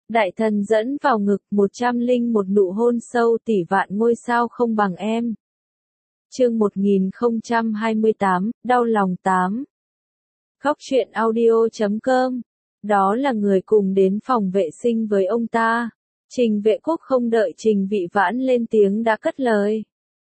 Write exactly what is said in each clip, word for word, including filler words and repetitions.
Đại thần dẫn vào ngực, một trăm linh một nụ hôn sâu tỷ vạn ngôi sao không bằng em. Chương một nghìn không trăm hai mươi tám, đau lòng tám. Khóc chuyện audio chấm com. Đó là người cùng đến phòng vệ sinh với ông ta. Trình Vệ Quốc không đợi Trình Vị Vãn lên tiếng đã cất lời.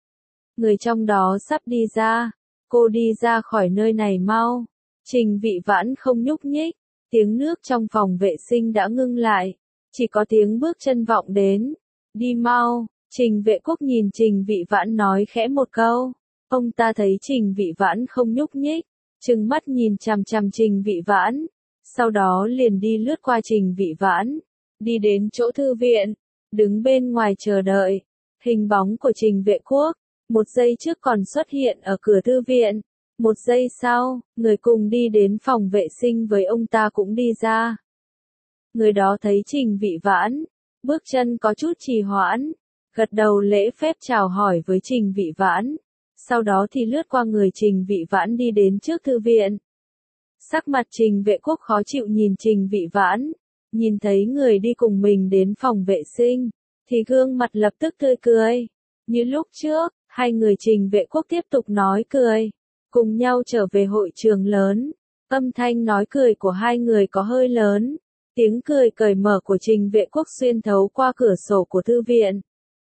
Người trong đó sắp đi ra. Cô đi ra khỏi nơi này mau. Trình Vị Vãn không nhúc nhích. Tiếng nước trong phòng vệ sinh đã ngưng lại. Chỉ có tiếng bước chân vọng đến. Đi mau. Trình Vệ Quốc nhìn Trình Vị Vãn nói khẽ một câu. Ông ta thấy Trình Vị Vãn không nhúc nhích. Trừng mắt nhìn chằm chằm Trình Vị Vãn. Sau đó liền đi lướt qua Trình Vị Vãn. Đi đến chỗ thư viện. Đứng bên ngoài chờ đợi. Hình bóng của Trình Vệ Quốc. Một giây trước còn xuất hiện ở cửa thư viện. Một giây sau, người cùng đi đến phòng vệ sinh với ông ta cũng đi ra. Người đó thấy Trình Vị Vãn. Bước chân có chút trì hoãn. Gật đầu lễ phép chào hỏi với Trình Vị Vãn. Sau đó thì lướt qua người Trình Vị Vãn đi đến trước thư viện. Sắc mặt Trình Vệ Quốc khó chịu nhìn Trình Vị Vãn. Nhìn thấy người đi cùng mình đến phòng vệ sinh. Thì gương mặt lập tức tươi cười. Như lúc trước, hai người Trình Vệ Quốc tiếp tục nói cười. Cùng nhau trở về hội trường lớn. Âm thanh nói cười của hai người có hơi lớn. Tiếng cười cởi mở của Trình Vệ Quốc xuyên thấu qua cửa sổ của thư viện.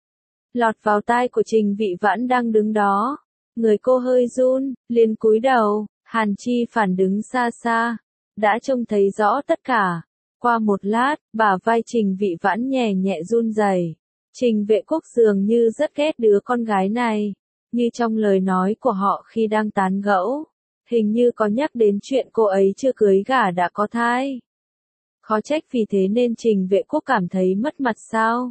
Lọt vào tai của Trình Vị Vãn đang đứng đó. Người cô hơi run, liền cúi đầu. Hàn Chi Phản đứng xa xa. Đã trông thấy rõ tất cả. Qua một lát, bả vai Trình Vị Vãn nhẹ nhẹ run rẩy. Trình Vệ Quốc dường như rất ghét đứa con gái này. Như trong lời nói của họ khi đang tán gẫu. Hình như có nhắc đến chuyện cô ấy chưa cưới gả đã có thai. Khó trách vì thế nên Trình Vệ Quốc cảm thấy mất mặt sao?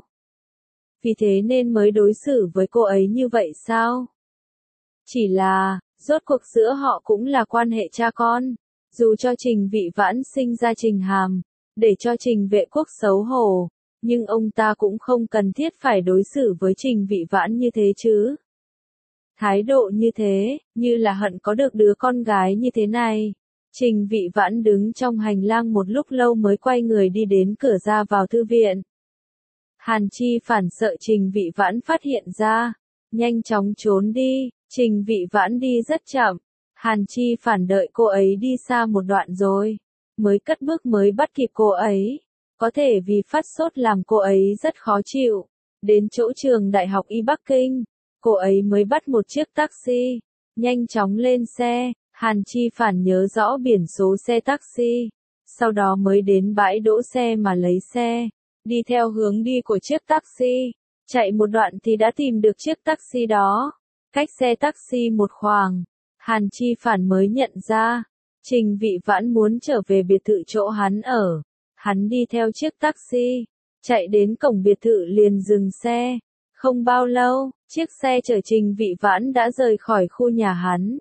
Vì thế nên mới đối xử với cô ấy như vậy sao? Chỉ là, rốt cuộc giữa họ cũng là quan hệ cha con. Dù cho Trình Vị Vãn sinh ra Trình Hàm, để cho Trình Vệ Quốc xấu hổ, nhưng ông ta cũng không cần thiết phải đối xử với Trình Vị Vãn như thế chứ. Thái độ như thế, như là hận có được đứa con gái như thế này. Trình Vị Vãn đứng trong hành lang một lúc lâu mới quay người đi đến cửa ra vào thư viện. Hàn Chi Phản sợ Trình Vị Vãn phát hiện ra. Nhanh chóng trốn đi. Trình Vị Vãn đi rất chậm. Hàn Chi Phản đợi cô ấy đi xa một đoạn rồi. Mới cất bước mới bắt kịp cô ấy. Có thể vì phát sốt làm cô ấy rất khó chịu. Đến chỗ trường Đại học Y Bắc Kinh. Cô ấy mới bắt một chiếc taxi. Nhanh chóng lên xe. Hàn Chi Phản nhớ rõ biển số xe taxi. Sau đó mới đến bãi đỗ xe mà lấy xe. Đi theo hướng đi của chiếc taxi. Chạy một đoạn thì đã tìm được chiếc taxi đó. Cách xe taxi một khoảng. Hàn Chi Phản mới nhận ra. Trình Vị Vãn muốn trở về biệt thự chỗ hắn ở. Hắn đi theo chiếc taxi. Chạy đến cổng biệt thự liền dừng xe. Không bao lâu, chiếc xe chở Trình Vị Vãn đã rời khỏi khu nhà hắn.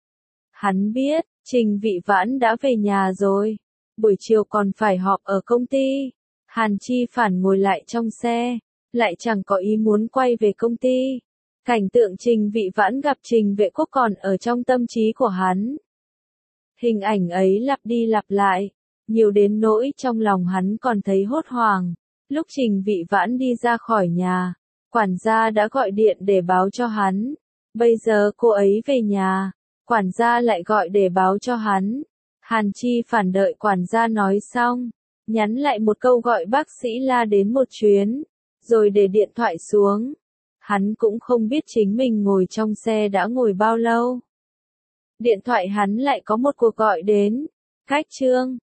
Hắn biết, Trình Vị Vãn đã về nhà rồi. Buổi chiều còn phải họp ở công ty. Hàn Chi Phản ngồi lại trong xe. Lại chẳng có ý muốn quay về công ty. Cảnh tượng Trình Vị Vãn gặp Trình Vệ Quốc còn ở trong tâm trí của hắn. Hình ảnh ấy lặp đi lặp lại. Nhiều đến nỗi trong lòng hắn còn thấy hốt hoảng. Lúc Trình Vị Vãn đi ra khỏi nhà. Quản gia đã gọi điện để báo cho hắn. Bây giờ cô ấy về nhà. Quản gia lại gọi để báo cho hắn. Hàn Chi Phản đợi quản gia nói xong. Nhắn lại một câu gọi bác sĩ La đến một chuyến. Rồi để điện thoại xuống. Hắn cũng không biết chính mình ngồi trong xe đã ngồi bao lâu. Điện thoại hắn lại có một cuộc gọi đến. Khách Trương,